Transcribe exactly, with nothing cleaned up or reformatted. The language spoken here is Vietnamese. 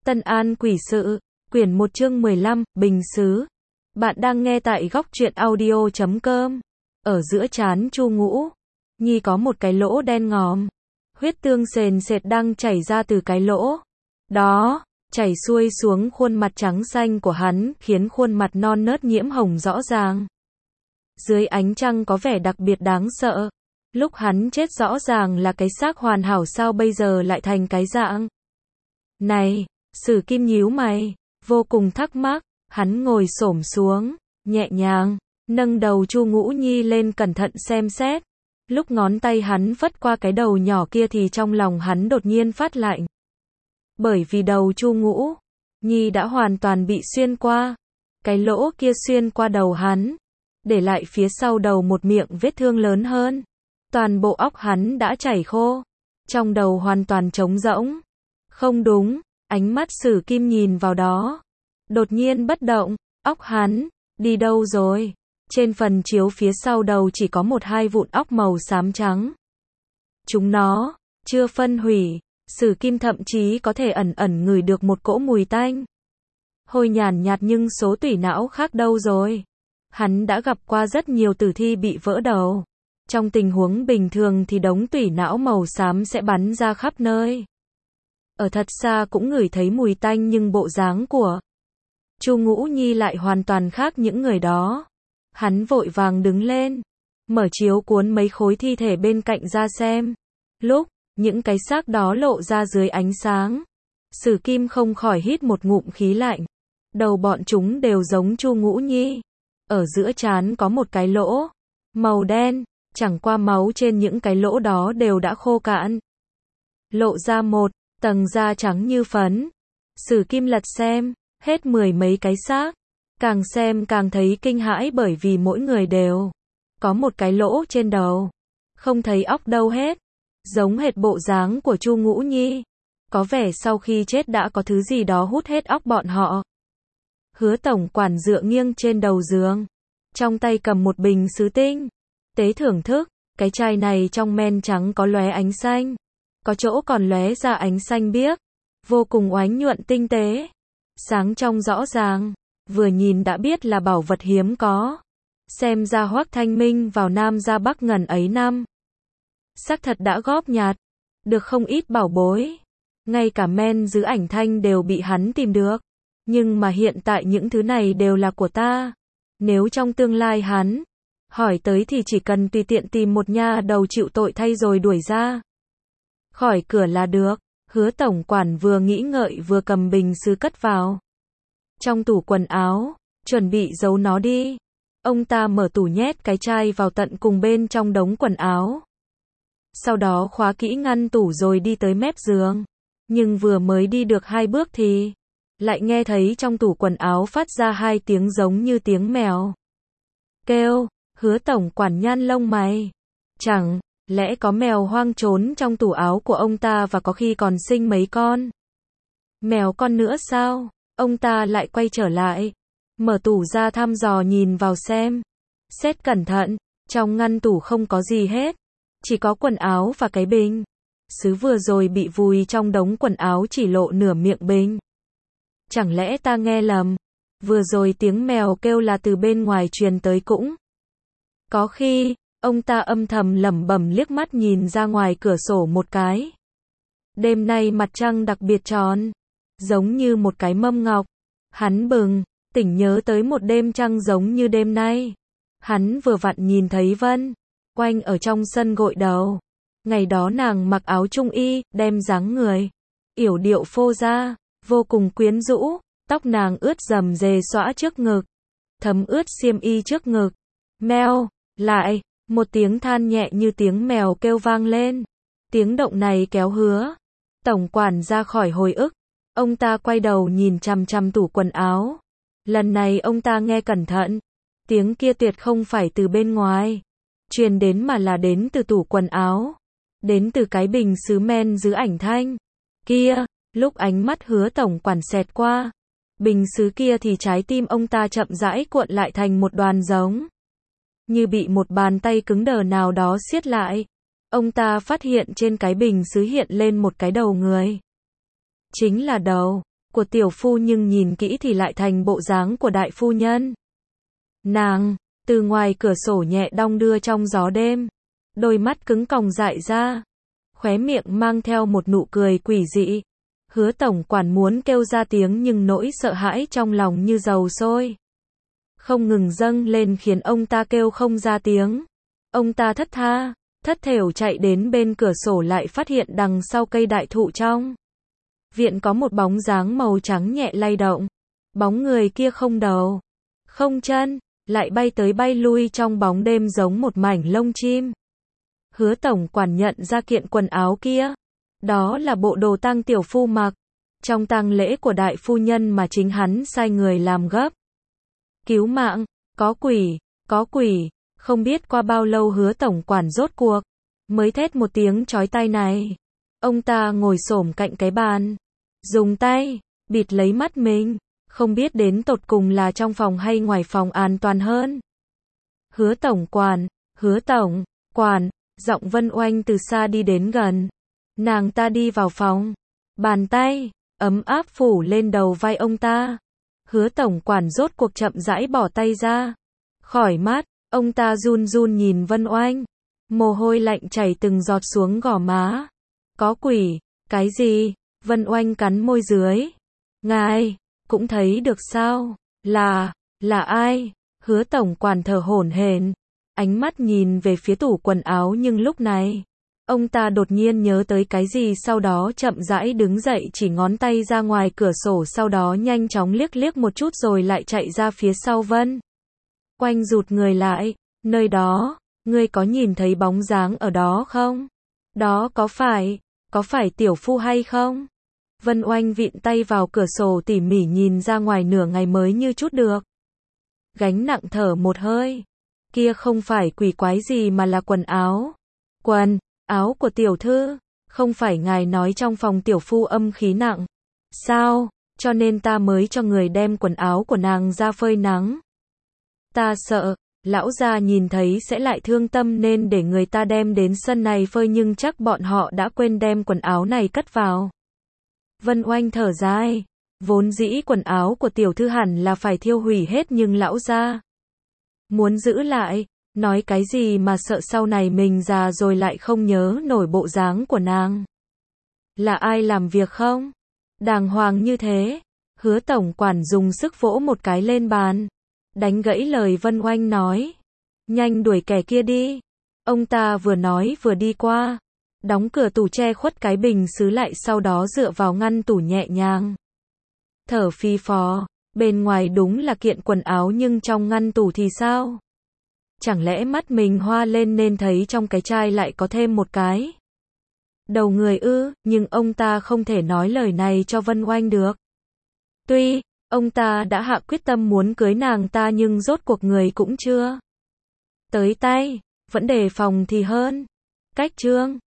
Tân An Quỷ Sự, quyển một chương mười lăm, Bình Sứ. Bạn đang nghe tại góc truyện audio chấm com. Ở giữa trán Chu Ngũ Nhi có một cái lỗ đen ngòm. Huyết tương sền sệt đang chảy ra từ cái lỗ đó, chảy xuôi xuống khuôn mặt trắng xanh của hắn, khiến khuôn mặt non nớt nhiễm hồng rõ ràng. Dưới ánh trăng có vẻ đặc biệt đáng sợ. Lúc hắn chết rõ ràng là cái xác hoàn hảo, sao bây giờ lại thành cái dạng này? Sử Kim nhíu mày, vô cùng thắc mắc. Hắn ngồi xổm xuống, nhẹ nhàng nâng đầu Chu Ngũ Nhi lên, cẩn thận xem xét. Lúc ngón tay hắn phất qua cái đầu nhỏ kia thì trong lòng hắn đột nhiên phát lạnh. Bởi vì đầu Chu Ngũ Nhi đã hoàn toàn bị xuyên qua. Cái lỗ kia xuyên qua đầu hắn, để lại phía sau đầu một miệng vết thương lớn hơn. Toàn bộ óc hắn đã chảy khô, trong đầu hoàn toàn trống rỗng. Không đúng, ánh mắt Sử Kim nhìn vào đó, đột nhiên bất động. Óc hắn đi đâu rồi? Trên phần chiếu phía sau đầu chỉ có một hai vụn óc màu xám trắng. Chúng nó chưa phân hủy. Sử Kim thậm chí có thể ẩn ẩn ngửi được một cỗ mùi tanh hôi nhàn nhạt, nhưng số tủy não khác đâu rồi? Hắn đã gặp qua rất nhiều tử thi bị vỡ đầu. Trong tình huống bình thường thì đống tủy não màu xám sẽ bắn ra khắp nơi. Ở thật xa cũng ngửi thấy mùi tanh, nhưng bộ dáng của Chu Ngũ Nhi lại hoàn toàn khác những người đó. Hắn vội vàng đứng lên, mở chiếu cuốn mấy khối thi thể bên cạnh ra xem. Lúc những cái xác đó lộ ra dưới ánh sáng, Sử Kim không khỏi hít một ngụm khí lạnh. Đầu bọn chúng đều giống Chu Ngũ Nhi. Ở giữa trán có một cái lỗ màu đen, chẳng qua máu trên những cái lỗ đó đều đã khô cạn, lộ ra một tầng da trắng như phấn. Sử Kim lật xem hết mười mấy cái xác, càng xem càng thấy kinh hãi, bởi vì mỗi người đều có một cái lỗ trên đầu, không thấy óc đâu hết, giống hệt bộ dáng của Chu Ngũ Nhi. Có vẻ sau khi chết đã có thứ gì đó hút hết óc bọn họ. Hứa tổng quản dựa nghiêng trên đầu giường, trong tay cầm một bình sứ tinh tế thưởng thức. Cái chai này trong men trắng có lóe ánh xanh, có chỗ còn lóe ra ánh xanh biếc, vô cùng oánh nhuận tinh tế, sáng trong rõ ràng, vừa nhìn đã biết là bảo vật hiếm có. Xem ra Hoắc Thanh Minh vào Nam ra Bắc ngần ấy năm, xác thật đã góp nhặt được không ít bảo bối. Ngay cả men giữ ảnh thanh đều bị hắn tìm được. Nhưng mà hiện tại những thứ này đều là của ta. Nếu trong tương lai hắn hỏi tới thì chỉ cần tùy tiện tìm một nha đầu chịu tội thay rồi đuổi ra khỏi cửa là được. Hứa tổng quản vừa nghĩ ngợi vừa cầm bình sứ cất vào trong tủ quần áo, chuẩn bị giấu nó đi. Ông ta mở tủ nhét cái chai vào tận cùng bên trong đống quần áo, sau đó khóa kỹ ngăn tủ rồi đi tới mép giường. Nhưng vừa mới đi được hai bước thì lại nghe thấy trong tủ quần áo phát ra hai tiếng giống như tiếng mèo kêu. Hứa tổng quản nhăn lông mày, chẳng lẽ có mèo hoang trốn trong tủ áo của ông ta và có khi còn sinh mấy con mèo con nữa sao? Ông ta lại quay trở lại, mở tủ ra thăm dò nhìn vào xem. Xét cẩn thận, trong ngăn tủ không có gì hết, chỉ có quần áo và cái bình sứ vừa rồi bị vùi trong đống quần áo chỉ lộ nửa miệng bình. Chẳng lẽ ta nghe lầm? Vừa rồi tiếng mèo kêu là từ bên ngoài truyền tới cũng có khi. Ông ta âm thầm lẩm bẩm, liếc mắt nhìn ra ngoài cửa sổ một cái. Đêm nay mặt trăng đặc biệt tròn, giống như một cái mâm ngọc. Hắn bừng tỉnh nhớ tới một đêm trăng giống như đêm nay. Hắn vừa vặn nhìn thấy Vân Oanh ở trong sân gội đầu. Ngày đó nàng mặc áo trung y, đem dáng người yểu điệu phô ra, vô cùng quyến rũ. Tóc nàng ướt rầm rề xõa trước ngực, thấm ướt xiêm y trước ngực. Meo, lại, một tiếng than nhẹ như tiếng mèo kêu vang lên. Tiếng động này kéo Hứa tổng quản ra khỏi hồi ức. Ông ta quay đầu nhìn chằm chằm tủ quần áo. Lần này ông ta nghe cẩn thận. Tiếng kia tuyệt không phải từ bên ngoài truyền đến, mà là đến từ tủ quần áo, đến từ cái bình sứ men giữ ảnh thanh kia. Lúc ánh mắt Hứa tổng quản xẹt qua bình sứ kia thì trái tim ông ta chậm rãi cuộn lại thành một đoàn, giống như bị một bàn tay cứng đờ nào đó siết lại. Ông ta phát hiện trên cái bình sứ hiện lên một cái đầu người. Chính là đầu của tiểu phu nhưng nhìn kỹ thì lại thành bộ dáng của đại phu nhân. Nàng, từ ngoài cửa sổ nhẹ đong đưa trong gió đêm, đôi mắt cứng còng dại ra, khóe miệng mang theo một nụ cười quỷ dị. Hứa tổng quản muốn kêu ra tiếng nhưng nỗi sợ hãi trong lòng như dầu sôi không ngừng dâng lên khiến ông ta kêu không ra tiếng. Ông ta thất tha, thất thểu chạy đến bên cửa sổ lại phát hiện đằng sau cây đại thụ trong viện có một bóng dáng màu trắng nhẹ lay động. Bóng người kia không đầu, không chân, lại bay tới bay lui trong bóng đêm giống một mảnh lông chim. Hứa tổng quản nhận ra kiện quần áo kia. Đó là bộ đồ tang tiểu phu mặc trong tang lễ của đại phu nhân mà chính hắn sai người làm gấp. Cứu mạng, có quỷ, có quỷ. Không biết qua bao lâu hứa tổng quản rốt cuộc mới thét một tiếng chói tai này. Ông ta ngồi xổm cạnh cái bàn, dùng tay bịt lấy mắt mình, không biết đến tột cùng là trong phòng hay ngoài phòng an toàn hơn. Hứa tổng quản, hứa tổng quản, giọng Vân Oanh từ xa đi đến gần. Nàng ta đi vào phòng, bàn tay ấm áp phủ lên đầu vai ông ta. Hứa tổng quản rốt cuộc chậm rãi bỏ tay ra khỏi mắt. Ông ta run run nhìn Vân Oanh, mồ hôi lạnh chảy từng giọt xuống gò má. Có quỷ, cái gì? Vân Oanh cắn môi dưới. Ngài, cũng thấy được sao? Là, là ai? Hứa tổng quản thở hổn hển, ánh mắt nhìn về phía tủ quần áo nhưng lúc này, ông ta đột nhiên nhớ tới cái gì sau đó chậm rãi đứng dậy chỉ ngón tay ra ngoài cửa sổ sau đó nhanh chóng liếc liếc một chút rồi lại chạy ra phía sau Vân Oanh rụt người lại. Nơi đó, ngươi có nhìn thấy bóng dáng ở đó không? Đó có phải, có phải tiểu phu hay không? Vân Oanh vịn tay vào cửa sổ tỉ mỉ nhìn ra ngoài nửa ngày mới như chút được gánh nặng thở một hơi. Kia không phải quỷ quái gì mà là quần áo. Quần áo của tiểu thư, không phải ngài nói trong phòng tiểu phu âm khí nặng. Sao, cho nên ta mới cho người đem quần áo của nàng ra phơi nắng. Ta sợ, lão gia nhìn thấy sẽ lại thương tâm nên để người ta đem đến sân này phơi nhưng chắc bọn họ đã quên đem quần áo này cất vào. Vân Oanh thở dài, vốn dĩ quần áo của tiểu thư hẳn là phải thiêu hủy hết nhưng lão gia muốn giữ lại, nói cái gì mà sợ sau này mình già rồi lại không nhớ nổi bộ dáng của nàng. Là ai làm việc không? Đàng hoàng như thế. Hứa tổng quản dùng sức vỗ một cái lên bàn, đánh gãy lời Vân Oanh nói. Nhanh đuổi kẻ kia đi. Ông ta vừa nói vừa đi qua, đóng cửa tủ che khuất cái bình sứ lại sau đó dựa vào ngăn tủ nhẹ nhàng thở phì phò. Bên ngoài đúng là kiện quần áo nhưng trong ngăn tủ thì sao? Chẳng lẽ mắt mình hoa lên nên thấy trong cái chai lại có thêm một cái đầu người ư? Nhưng ông ta không thể nói lời này cho Vân Oanh được. Tuy ông ta đã hạ quyết tâm muốn cưới nàng ta nhưng rốt cuộc người cũng chưa tới tay, vẫn đề phòng thì hơn. Cách chương